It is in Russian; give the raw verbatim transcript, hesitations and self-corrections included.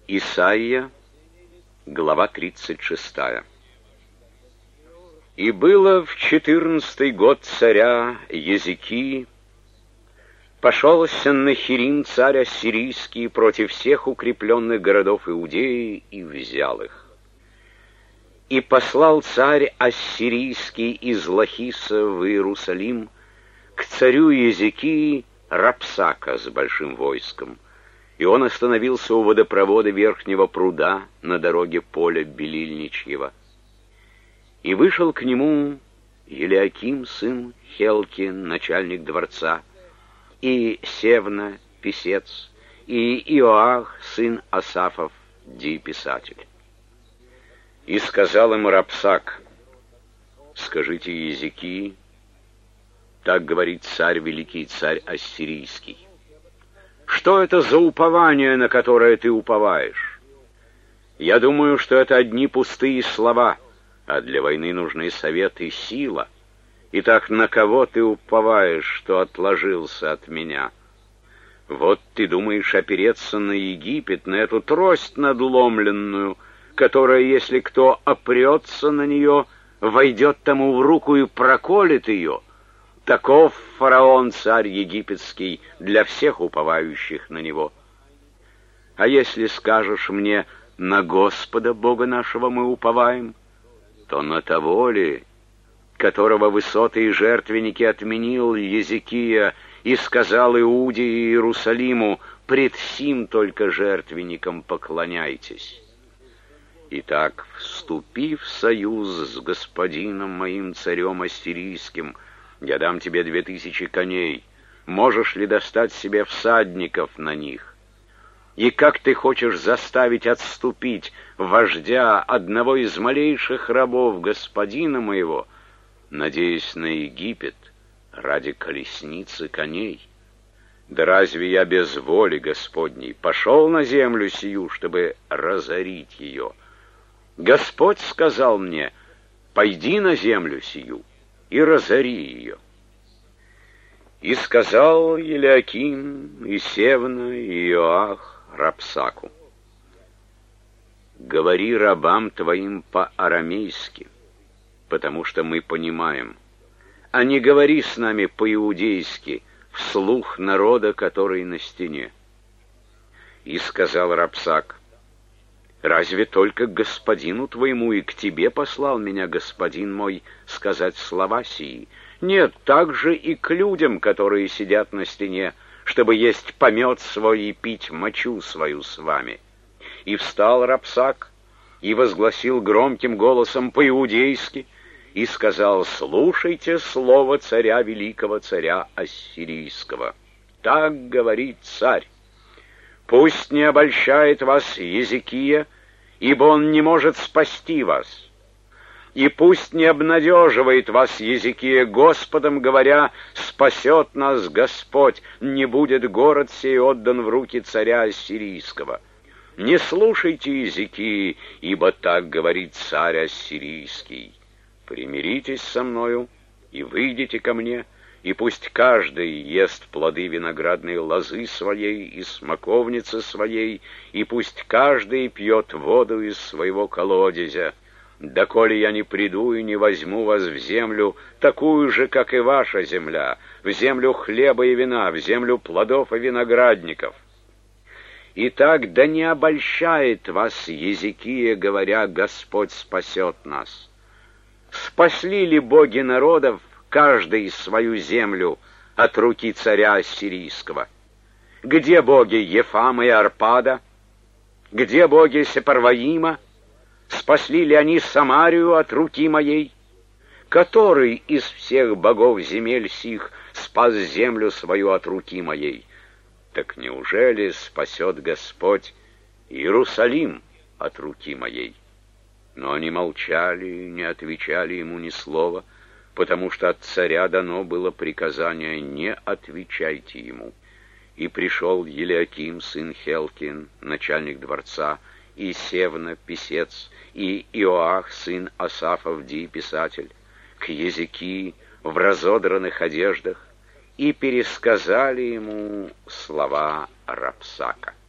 Исайя, глава тридцать шестая. «И было в четырнадцатый год царя Езекии, пошел Сеннахерим, царь ассирийский, против всех укрепленных городов Иудеи и взял их. И послал царь ассирийский из Лахиса в Иерусалим к царю Езекии Рапсака с большим войском, и он остановился у водопровода Верхнего пруда на дороге поля Белильничьего. И вышел к нему Елиаким, сын Хелки, начальник дворца, и Севна, писец, и Иоах, сын Асафов, ди писатель. И сказал им Рапсак: скажите Езекии, так говорит царь, великий царь ассирийский: что это за упование, на которое ты уповаешь? Я думаю, что это одни пустые слова, а для войны нужны совет и сила. Итак, на кого ты уповаешь, что отложился от меня? Вот ты думаешь опереться на Египет, на эту трость надломленную, которая, если кто опрется на нее, войдет тому в руку и проколет ее. Таков фараон, царь египетский, для всех уповающих на него. А если скажешь мне: на Господа Бога нашего мы уповаем, то на того ли, которого высоты и жертвенники отменил Езекия и сказал Иуде и Иерусалиму: пред сим только жертвенникам поклоняйтесь. Итак, вступи в союз с господином моим царем ассирийским, я дам тебе две тысячи коней. Можешь ли достать себе всадников на них? И как ты хочешь заставить отступить вождя одного из малейших рабов господина моего, надеясь на Египет ради колесницы коней? Да разве я без воли Господней пошел на землю сию, чтобы разорить ее? Господь сказал мне: пойди на землю сию и разори ее. И сказал Елиаким, и Севна, и Иоах Рапсаку: говори рабам твоим по-арамейски, потому что мы понимаем, а не говори с нами по-иудейски, вслух народа, который на стене. И сказал Рапсак: разве только к господину твоему и к тебе послал меня господин мой сказать слова сии? Нет, также и к людям, которые сидят на стене, чтобы есть помет свой и пить мочу свою с вами. И встал Рапсак и возгласил громким голосом по-иудейски и сказал: слушайте слово царя, великого царя ассирийского. Так говорит царь: пусть не обольщает вас Езекия, ибо он не может спасти вас. И пусть не обнадеживает вас Езекия Господом, говоря: спасет нас Господь, не будет город сей отдан в руки царя ассирийского. Не слушайте Езекии, ибо так говорит царь ассирийский: примиритесь со мною и выйдите ко мне, и пусть каждый ест плоды виноградной лозы своей и смоковницы своей, и пусть каждый пьет воду из своего колодезя, доколе я не приду и не возьму вас в землю, такую же, как и ваша земля, в землю хлеба и вина, в землю плодов и виноградников. Итак, да не обольщает вас Езекия, говоря: Господь спасет нас. Спасли ли боги народов каждый свою землю от руки царя ассирийского? Где боги Ефама и Арпада? Где боги Сепарваима? Спасли ли они Самарию от руки моей? Который из всех богов земель сих спас землю свою от руки моей? Так неужели спасет Господь Иерусалим от руки моей? Но они молчали и не отвечали ему ни слова, потому что от царя дано было приказание: не отвечайте ему. И пришел Елиаким, сын Хелкин, начальник дворца, и Севна, писец, и Иоах, сын Асафов, ди писатель, к Езекии в разодранных одеждах, и пересказали ему слова Рапсака.